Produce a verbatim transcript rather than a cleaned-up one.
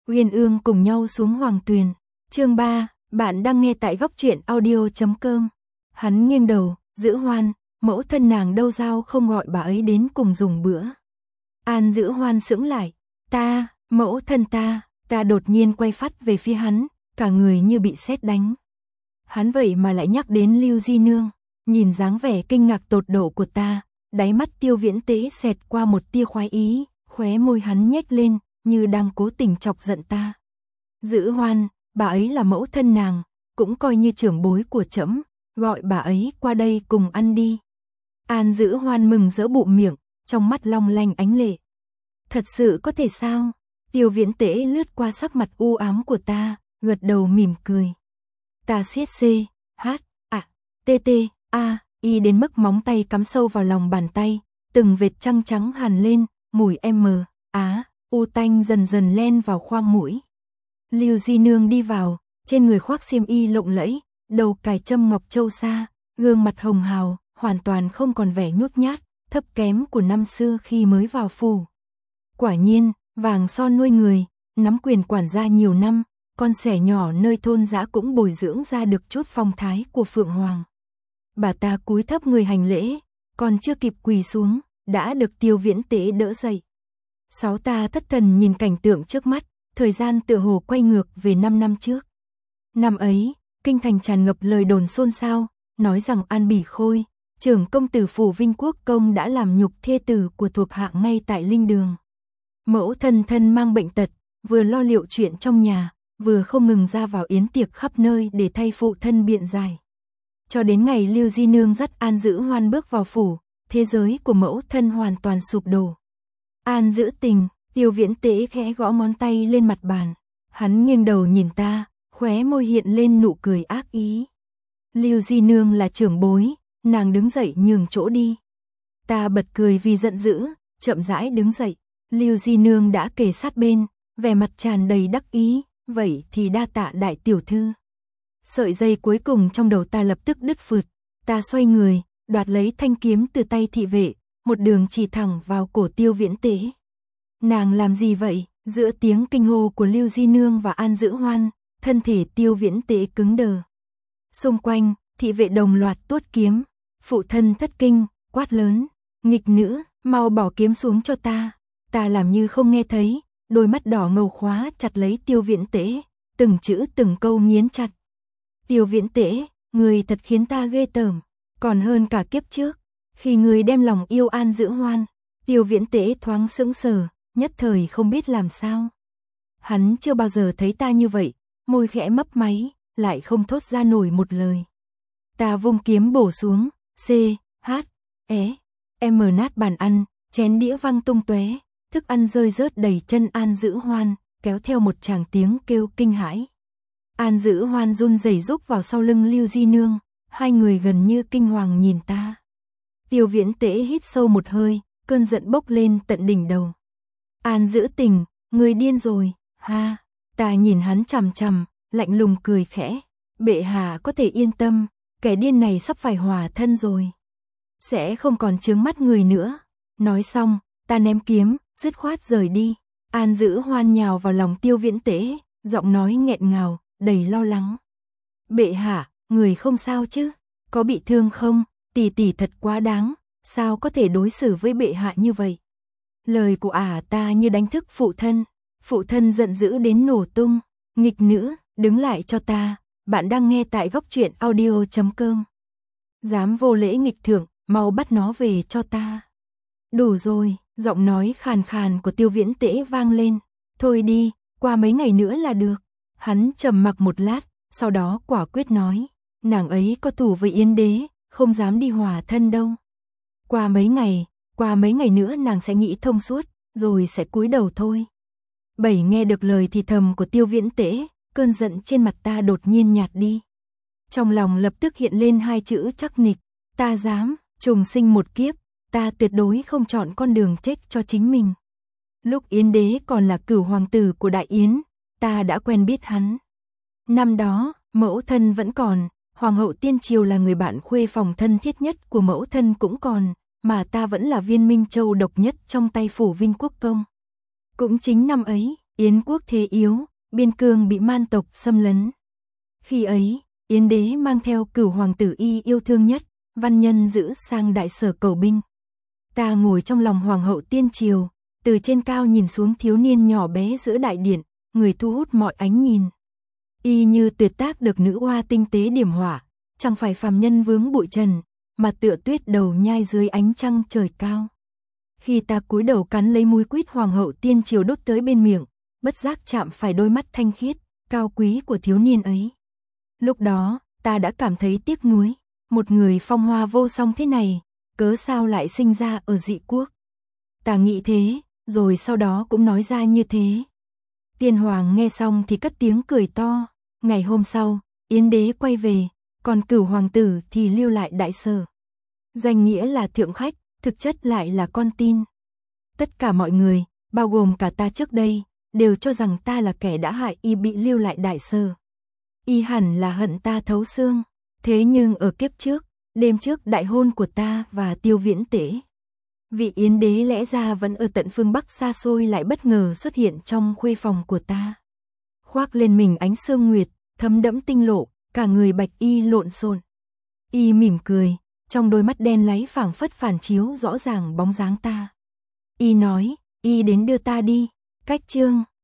Uyên ương cùng nhau xuống hoàng tuyền. Chương ba, bạn đang nghe tại góc truyện audio chấm com. Hắn nghiêng đầu, Dữ Hoan, mẫu thân nàng đâu sao không gọi bà ấy đến cùng dùng bữa. An Dữ Hoan sững lại, ta, mẫu thân ta, ta đột nhiên quay phắt về phía hắn, cả người như bị sét đánh. Hắn vậy mà lại nhắc đến Lưu Di Nương, nhìn dáng vẻ kinh ngạc tột độ của ta, đáy mắt Tiêu Viễn Tế xẹt qua một tia khoái ý, khóe môi hắn nhếch lên, như đang cố tình chọc giận ta. Dữ Hoan, bà ấy là mẫu thân nàng, cũng coi như trưởng bối của trẫm, gọi bà ấy qua đây cùng ăn đi. An Dữ Hoan mừng rỡ bụm miệng, trong mắt long lanh ánh lệ. Thật sự có thể sao? Tiêu Viễn Tế lướt qua sắc mặt u ám của ta, gật đầu mỉm cười. Ta siết C, H, A, T T, A, Y đến mức móng tay cắm sâu vào lòng bàn tay, từng vệt trăng trắng hằn lên, mùi M, Á, U tanh dần dần len vào khoang mũi. Lưu Di Nương đi vào, trên người khoác xiêm y lộng lẫy, đầu cài châm ngọc châu sa, gương mặt hồng hào, hoàn toàn không còn vẻ nhút nhát, thấp kém của năm xưa khi mới vào phủ. Quả nhiên, vàng son nuôi người, nắm quyền quản gia nhiều năm, con sẻ nhỏ nơi thôn dã cũng bồi dưỡng ra được chút phong thái của Phượng Hoàng. Bà ta cúi thấp người hành lễ, còn chưa kịp quỳ xuống, đã được Tiêu Viễn Tế đỡ dậy. Sáu ta thất thần nhìn cảnh tượng trước mắt, thời gian tựa hồ quay ngược về năm năm trước. Năm ấy, kinh thành tràn ngập lời đồn xôn xao, nói rằng An Bỉ Khôi, trưởng công tử phủ Vinh Quốc công đã làm nhục thê tử của thuộc hạ ngay tại linh đường. Mẫu thân thân mang bệnh tật, vừa lo liệu chuyện trong nhà, vừa không ngừng ra vào yến tiệc khắp nơi để thay phụ thân biện giải. Cho đến ngày Lưu Di Nương dắt An Dữ Hoan bước vào phủ, thế giới của mẫu thân hoàn toàn sụp đổ. An Dữ Tình, Tiêu Viễn Tế khẽ gõ ngón tay lên mặt bàn. Hắn nghiêng đầu nhìn ta, khóe môi hiện lên nụ cười ác ý. Lưu Di Nương là trưởng bối, nàng đứng dậy nhường chỗ đi. Ta bật cười vì giận dữ, chậm rãi đứng dậy. Lưu Di Nương đã kề sát bên, vẻ mặt tràn đầy đắc ý, vậy thì đa tạ đại tiểu thư. Sợi dây cuối cùng trong đầu ta lập tức đứt phượt, ta xoay người, đoạt lấy thanh kiếm từ tay thị vệ, một đường chỉ thẳng vào cổ Tiêu Viễn Tế. Nàng làm gì vậy? Giữa tiếng kinh hô của Lưu Di Nương và An Dữ Hoan, thân thể Tiêu Viễn Tế cứng đờ. Xung quanh, thị vệ đồng loạt tuốt kiếm, phụ thân thất kinh, quát lớn, nghịch nữ, mau bỏ kiếm xuống cho ta. Ta làm như không nghe thấy, đôi mắt đỏ ngầu khóa chặt lấy Tiêu Viễn Tế, từng chữ từng câu nghiến chặt. Tiêu Viễn Tế, người thật khiến ta ghê tởm, còn hơn cả kiếp trước, khi người đem lòng yêu An Dữ Hoan. Tiêu Viễn Tế thoáng sững sờ, nhất thời không biết làm sao. Hắn chưa bao giờ thấy ta như vậy, môi khẽ mấp máy, lại không thốt ra nổi một lời. Ta vung kiếm bổ xuống, C, H, E, M nát bàn ăn, chén đĩa văng tung tóe, thức ăn rơi rớt đầy chân An Dữ Hoan, kéo theo một tràng tiếng kêu kinh hãi. An Dữ Hoan run rẩy rúc vào sau lưng Lưu Di Nương, hai người gần như kinh hoàng nhìn ta. Tiêu Viễn Tế hít sâu một hơi, cơn giận bốc lên tận đỉnh đầu. An Dữ Tình, người điên rồi, ha, ta nhìn hắn chằm chằm, lạnh lùng cười khẽ, bệ hạ có thể yên tâm, kẻ điên này sắp phải hòa thân rồi. Sẽ không còn chướng mắt người nữa. Nói xong, ta ném kiếm, dứt khoát rời đi. An Dữ Hoan nhào vào lòng Tiêu Viễn Tế, giọng nói nghẹn ngào, đầy lo lắng. Bệ hạ, người không sao chứ? Có bị thương không? Tỷ tỷ thật quá đáng, sao có thể đối xử với bệ hạ như vậy? Lời của ả à ta như đánh thức phụ thân, phụ thân giận dữ đến nổ tung. Nghịch nữ, đứng lại cho ta, bạn đang nghe tại góc truyện audio chấm com. Dám vô lễ nghịch thượng, mau bắt nó về cho ta. Đủ rồi, giọng nói khàn khàn của Tiêu Viễn Tế vang lên. Thôi đi, qua mấy ngày nữa là được. Hắn trầm mặc một lát, sau đó quả quyết nói, nàng ấy có thù với Yến đế, không dám đi hòa thân đâu. Qua mấy ngày, qua mấy ngày nữa nàng sẽ nghĩ thông suốt, rồi sẽ cúi đầu thôi. Bảy nghe được lời thì thầm của Tiêu Viễn Tế, cơn giận trên mặt ta đột nhiên nhạt đi. Trong lòng lập tức hiện lên hai chữ chắc nịch, ta dám, trùng sinh một kiếp, ta tuyệt đối không chọn con đường chết cho chính mình. Lúc Yến đế còn là cửu hoàng tử của Đại Yến, ta đã quen biết hắn. Năm đó, mẫu thân vẫn còn, hoàng hậu Tiên Triều là người bạn khuê phòng thân thiết nhất của mẫu thân cũng còn, mà ta vẫn là viên minh châu độc nhất trong tay phủ Vinh Quốc công. Cũng chính năm ấy, Yến quốc thế yếu, biên cương bị man tộc xâm lấn. Khi ấy, Yến đế mang theo Cửu hoàng tử y yêu thương nhất, văn nhân giữ sang đại sở cầu binh. Ta ngồi trong lòng hoàng hậu tiên triều, từ trên cao nhìn xuống thiếu niên nhỏ bé giữa đại điện, người thu hút mọi ánh nhìn. Y như tuyệt tác được nữ oa tinh tế điểm họa, chẳng phải phàm nhân vướng bụi trần, mà tựa tuyết đầu nhai dưới ánh trăng trời cao. Khi ta cúi đầu cắn lấy múi quýt hoàng hậu tiên triều đốt tới bên miệng, bất giác chạm phải đôi mắt thanh khiết, cao quý của thiếu niên ấy. Lúc đó, ta đã cảm thấy tiếc nuối, một người phong hoa vô song thế này, cớ sao lại sinh ra ở dị quốc. Ta nghĩ thế, rồi sau đó cũng nói ra như thế. Tiên hoàng nghe xong thì cất tiếng cười to. Ngày hôm sau, Yến đế quay về, còn Cửu hoàng tử thì lưu lại đại sở. Danh nghĩa là thượng khách, thực chất lại là con tin. Tất cả mọi người, bao gồm cả ta trước đây, đều cho rằng ta là kẻ đã hại y bị lưu lại đại sở. Y hẳn là hận ta thấu xương. Thế nhưng ở kiếp trước, đêm trước đại hôn của ta và Tiêu Viễn Tể, vị Yến đế lẽ ra vẫn ở tận phương Bắc xa xôi lại bất ngờ xuất hiện trong khuê phòng của ta. Khoác lên mình ánh sương nguyệt, thấm đẫm tinh lộ, cả người bạch y lộn xộn. Y mỉm cười, trong đôi mắt đen láy phảng phất phản chiếu rõ ràng bóng dáng ta. Y nói, y đến đưa ta đi. Cách chương